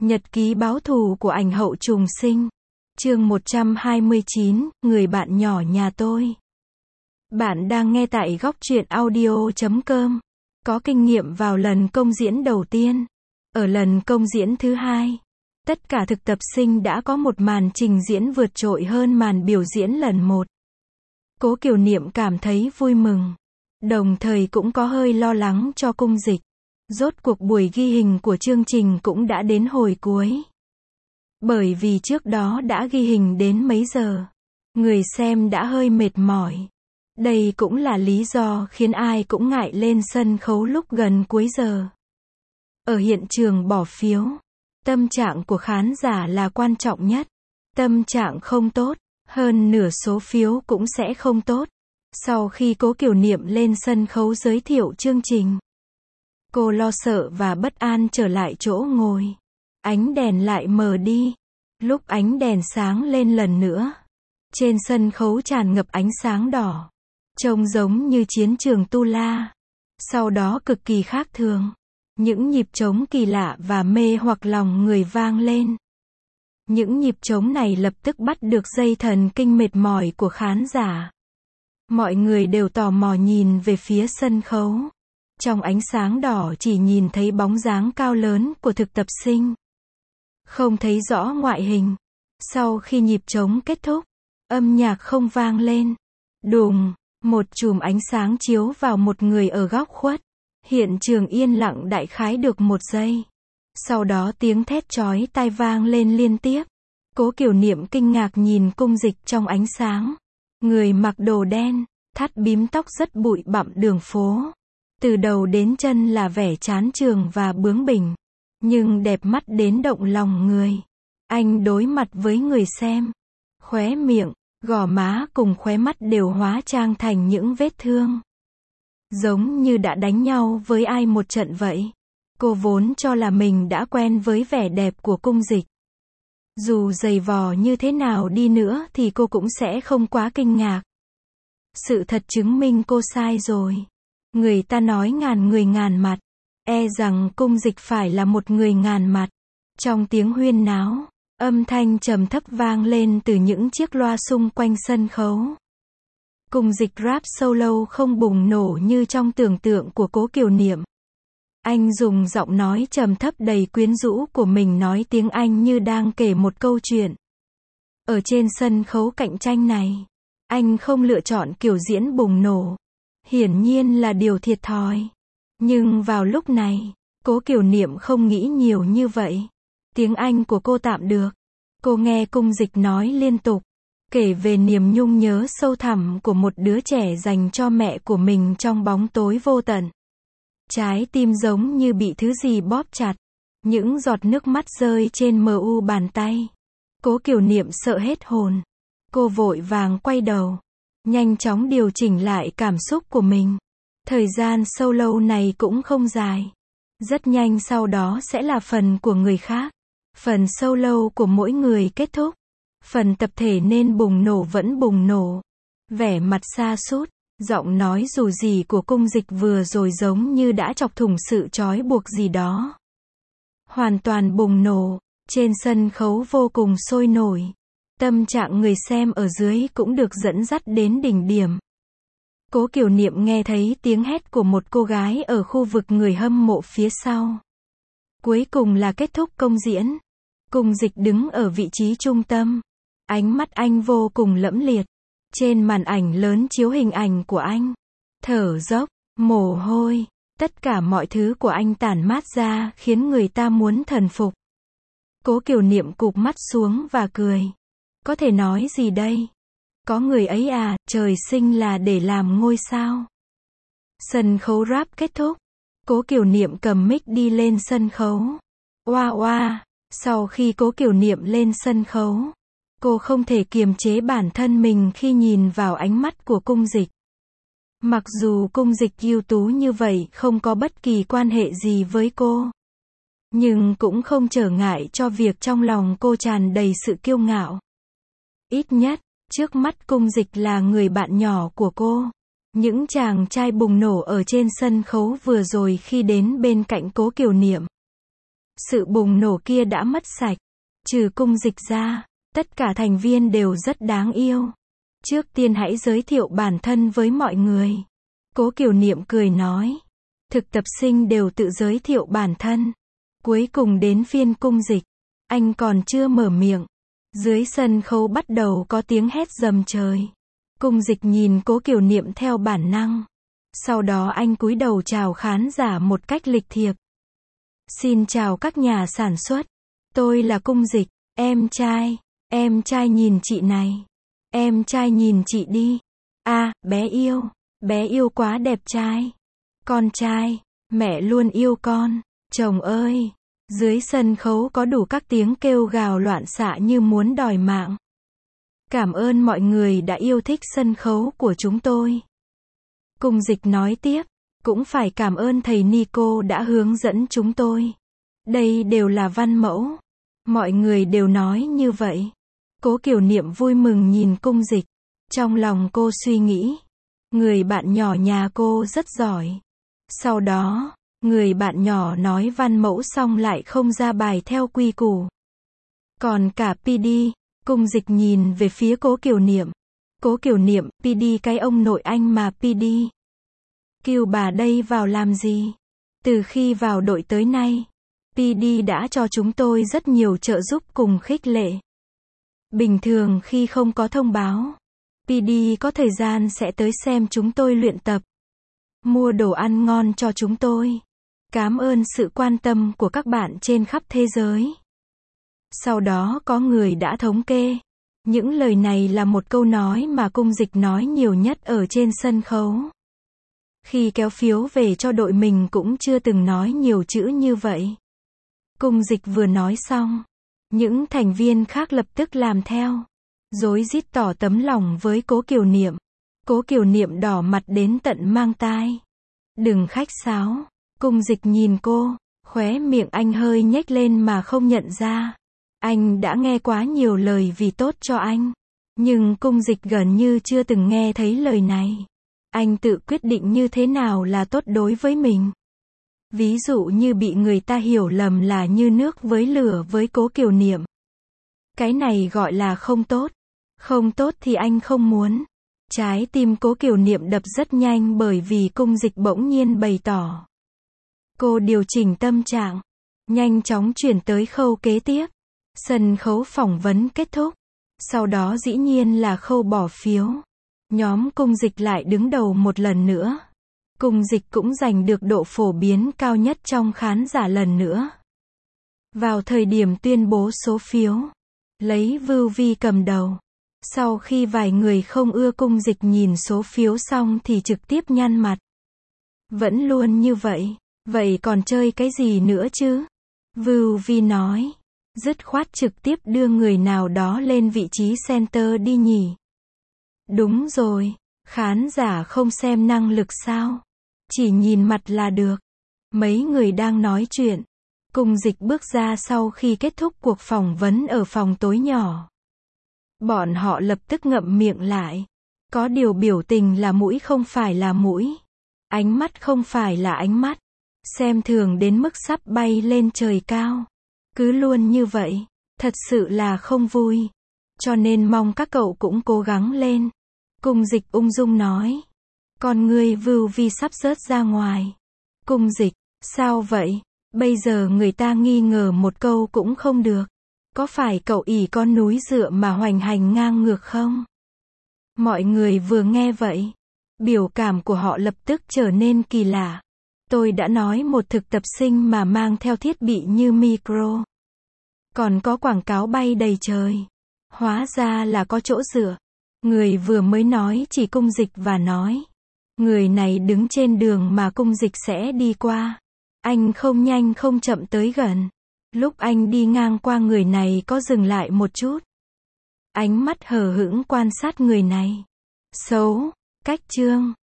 Nhật ký báo thù của ảnh hậu trùng sinh. Chương 129, người bạn nhỏ nhà tôi. Bạn đang nghe tại góc truyện audio.com. Có kinh nghiệm vào lần công diễn đầu tiên. Ở lần công diễn thứ hai, tất cả thực tập sinh đã có một màn trình diễn vượt trội hơn màn biểu diễn lần một. Cố Kiều Niệm cảm thấy vui mừng, đồng thời cũng có hơi lo lắng cho Cung Dịch. Rốt cuộc buổi ghi hình của chương trình cũng đã đến hồi cuối. Bởi vì trước đó đã ghi hình đến mấy giờ, người xem đã hơi mệt mỏi. Đây cũng là lý do khiến ai cũng ngại lên sân khấu lúc gần cuối giờ. Ở hiện trường bỏ phiếu, tâm trạng của khán giả là quan trọng nhất. Tâm trạng không tốt, hơn nửa số phiếu cũng sẽ không tốt. Sau khi Cố Kiều Niệm lên sân khấu giới thiệu chương trình, cô lo sợ và bất an trở lại chỗ ngồi. Ánh đèn lại mờ đi. Lúc ánh đèn sáng lên lần nữa, trên sân khấu tràn ngập ánh sáng đỏ, trông giống như chiến trường Tu La. Sau đó cực kỳ khác thường, những nhịp trống kỳ lạ và mê hoặc lòng người vang lên. Những nhịp trống này lập tức bắt được dây thần kinh mệt mỏi của khán giả. Mọi người đều tò mò nhìn về phía sân khấu. Trong ánh sáng đỏ chỉ nhìn thấy bóng dáng cao lớn của thực tập sinh, không thấy rõ ngoại hình. Sau khi nhịp trống kết thúc, âm nhạc không vang lên. Đùng, một chùm ánh sáng chiếu vào một người ở góc khuất. Hiện trường yên lặng đại khái được một giây. Sau đó tiếng thét chói tai vang lên liên tiếp. Cố Kiều Niệm kinh ngạc nhìn Cung Dịch trong ánh sáng. Người mặc đồ đen, thắt bím tóc rất bụi bặm đường phố. Từ đầu đến chân là vẻ chán chường và bướng bỉnh, nhưng đẹp mắt đến động lòng người. Anh đối mặt với người xem. Khóe miệng, gò má cùng khóe mắt đều hóa trang thành những vết thương. Giống như đã đánh nhau với ai một trận vậy. Cô vốn cho là mình đã quen với vẻ đẹp của Cung Dịch. Dù dày vò như thế nào đi nữa thì cô cũng sẽ không quá kinh ngạc. Sự thật chứng minh cô sai rồi. Người ta nói ngàn người ngàn mặt, e rằng Cung Dịch phải là một người ngàn mặt. Trong tiếng huyên náo, âm thanh trầm thấp vang lên từ những chiếc loa xung quanh sân khấu. Cung Dịch rap solo không bùng nổ như trong tưởng tượng của Cố Kiều Niệm. Anh dùng giọng nói trầm thấp đầy quyến rũ của mình nói tiếng Anh như đang kể một câu chuyện. Ở trên sân khấu cạnh tranh này, anh không lựa chọn kiểu diễn bùng nổ. Hiển nhiên là điều thiệt thòi. Nhưng vào lúc này, Cố Kiều Niệm không nghĩ nhiều như vậy. Tiếng Anh của cô tạm được. Cô nghe Cung Dịch nói liên tục, kể về niềm nhung nhớ sâu thẳm của một đứa trẻ dành cho mẹ của mình trong bóng tối vô tận. Trái tim giống như bị thứ gì bóp chặt. Những giọt nước mắt rơi trên mu bàn tay. Cố Kiều Niệm sợ hết hồn. Cô vội vàng quay đầu, nhanh chóng điều chỉnh lại cảm xúc của mình. Thời gian solo này cũng không dài. Rất nhanh sau đó sẽ là phần của người khác. Phần solo của mỗi người kết thúc. Phần tập thể nên bùng nổ vẫn bùng nổ. Vẻ mặt sa sút, giọng nói dù gì của Cung Dịch vừa rồi giống như đã chọc thủng sự trói buộc gì đó. Hoàn toàn bùng nổ, trên sân khấu vô cùng sôi nổi. Tâm trạng người xem ở dưới cũng được dẫn dắt đến đỉnh điểm. Cố Kiều Niệm nghe thấy tiếng hét của một cô gái ở khu vực người hâm mộ phía sau. Cuối cùng là kết thúc công diễn. Cung Dịch đứng ở vị trí trung tâm. Ánh mắt anh vô cùng lẫm liệt. Trên màn ảnh lớn chiếu hình ảnh của anh. Thở dốc, mồ hôi, tất cả mọi thứ của anh tản mát ra khiến người ta muốn thần phục. Cố Kiều Niệm cụp mắt xuống và cười. Có thể nói gì đây? Có người ấy à, trời sinh là để làm ngôi sao. Sân khấu rap kết thúc. Cố Kiều Niệm cầm mic đi lên sân khấu. Oa oa, sau khi Cố Kiều Niệm lên sân khấu, cô không thể kiềm chế bản thân mình khi nhìn vào ánh mắt của Cung Dịch. Mặc dù Cung Dịch ưu tú như vậy không có bất kỳ quan hệ gì với cô, nhưng cũng không trở ngại cho việc trong lòng cô tràn đầy sự kiêu ngạo. Ít nhất, trước mắt Cung Dịch là người bạn nhỏ của cô. Những chàng trai bùng nổ ở trên sân khấu vừa rồi khi đến bên cạnh Cố Kiều Niệm. Sự bùng nổ kia đã mất sạch. Trừ Cung Dịch ra, tất cả thành viên đều rất đáng yêu. Trước tiên hãy giới thiệu bản thân với mọi người. Cố Kiều Niệm cười nói. Thực tập sinh đều tự giới thiệu bản thân. Cuối cùng đến phiên Cung Dịch. Anh còn chưa mở miệng. Dưới sân khấu bắt đầu có tiếng hét rầm trời. Cung Dịch nhìn Cố Kiều Niệm theo bản năng. Sau đó anh cúi đầu chào khán giả một cách lịch thiệp. Xin chào các nhà sản xuất. Tôi là Cung Dịch. Em trai nhìn chị này. Em trai nhìn chị đi. À, bé yêu quá đẹp trai. Con trai, mẹ luôn yêu con. Chồng ơi. Dưới sân khấu có đủ các tiếng kêu gào loạn xạ như muốn đòi mạng. Cảm ơn mọi người đã yêu thích sân khấu của chúng tôi. Cung Dịch nói tiếp, cũng phải cảm ơn thầy Nico đã hướng dẫn chúng tôi. Đây đều là văn mẫu. Mọi người đều nói như vậy. Cố Kiều Niệm vui mừng nhìn Cung Dịch. Trong lòng cô suy nghĩ, người bạn nhỏ nhà cô rất giỏi. Sau đó, người bạn nhỏ nói văn mẫu xong lại không ra bài theo quy củ. Còn cả PD, Cung Dịch nhìn về phía Cố Kiều Niệm. Cố Kiều Niệm, PD cái ông nội anh mà PD. Kêu bà đây vào làm gì? Từ khi vào đội tới nay, PD đã cho chúng tôi rất nhiều trợ giúp cùng khích lệ. Bình thường khi không có thông báo, PD có thời gian sẽ tới xem chúng tôi luyện tập. Mua đồ ăn ngon cho chúng tôi. Cảm ơn sự quan tâm của các bạn trên khắp thế giới. Sau đó có người đã thống kê. Những lời này là một câu nói mà Cung Dịch nói nhiều nhất ở trên sân khấu. Khi kéo phiếu về cho đội mình cũng chưa từng nói nhiều chữ như vậy. Cung Dịch vừa nói xong, những thành viên khác lập tức làm theo. Rối rít tỏ tấm lòng với Cố Kiều Niệm. Cố Kiều Niệm đỏ mặt đến tận mang tai. Đừng khách sáo. Cung Dịch nhìn cô, khóe miệng anh hơi nhếch lên mà không nhận ra. Anh đã nghe quá nhiều lời vì tốt cho anh. Nhưng Cung Dịch gần như chưa từng nghe thấy lời này. Anh tự quyết định như thế nào là tốt đối với mình. Ví dụ như bị người ta hiểu lầm là như nước với lửa với Cố Kiều Niệm. Cái này gọi là không tốt. Không tốt thì anh không muốn. Trái tim Cố Kiều Niệm đập rất nhanh bởi vì Cung Dịch bỗng nhiên bày tỏ. Cô điều chỉnh tâm trạng, nhanh chóng chuyển tới khâu kế tiếp. Sân khấu phỏng vấn kết thúc. Sau đó dĩ nhiên là khâu bỏ phiếu. Nhóm Cung Dịch lại đứng đầu một lần nữa. Cung Dịch cũng giành được độ phổ biến cao nhất trong khán giả lần nữa. Vào thời điểm tuyên bố số phiếu, lấy Vưu Vi cầm đầu. Sau khi vài người không ưa Cung Dịch nhìn số phiếu xong thì trực tiếp nhăn mặt. Vẫn luôn như vậy, vậy còn chơi cái gì nữa chứ? Vưu Vi nói, dứt khoát trực tiếp đưa người nào đó lên vị trí center đi nhỉ. Đúng rồi, khán giả không xem năng lực sao? Chỉ nhìn mặt là được. Mấy người đang nói chuyện. Cung Dịch bước ra sau khi kết thúc cuộc phỏng vấn ở phòng tối nhỏ. Bọn họ lập tức ngậm miệng lại. Có điều biểu tình là mũi không phải là mũi. Ánh mắt không phải là ánh mắt. Xem thường đến mức sắp bay lên trời cao. Cứ luôn như vậy, thật sự là không vui. Cho nên mong các cậu cũng cố gắng lên. Cung Dịch ung dung nói. Con ngươi Vưu Vi sắp rớt ra ngoài. Cung Dịch, sao vậy? Bây giờ người ta nghi ngờ một câu cũng không được. Có phải cậu ỷ con núi dựa mà hoành hành ngang ngược không? Mọi người vừa nghe vậy, biểu cảm của họ lập tức trở nên kỳ lạ. Tôi đã nói một thực tập sinh mà mang theo thiết bị như micro. Còn có quảng cáo bay đầy trời. Hóa ra là có chỗ dựa. Người vừa mới nói chỉ Cung Dịch và nói. Người này đứng trên đường mà Cung Dịch sẽ đi qua. Anh không nhanh không chậm tới gần. Lúc anh đi ngang qua người này có dừng lại một chút. Ánh mắt hờ hững quan sát người này. Xấu, cách chương.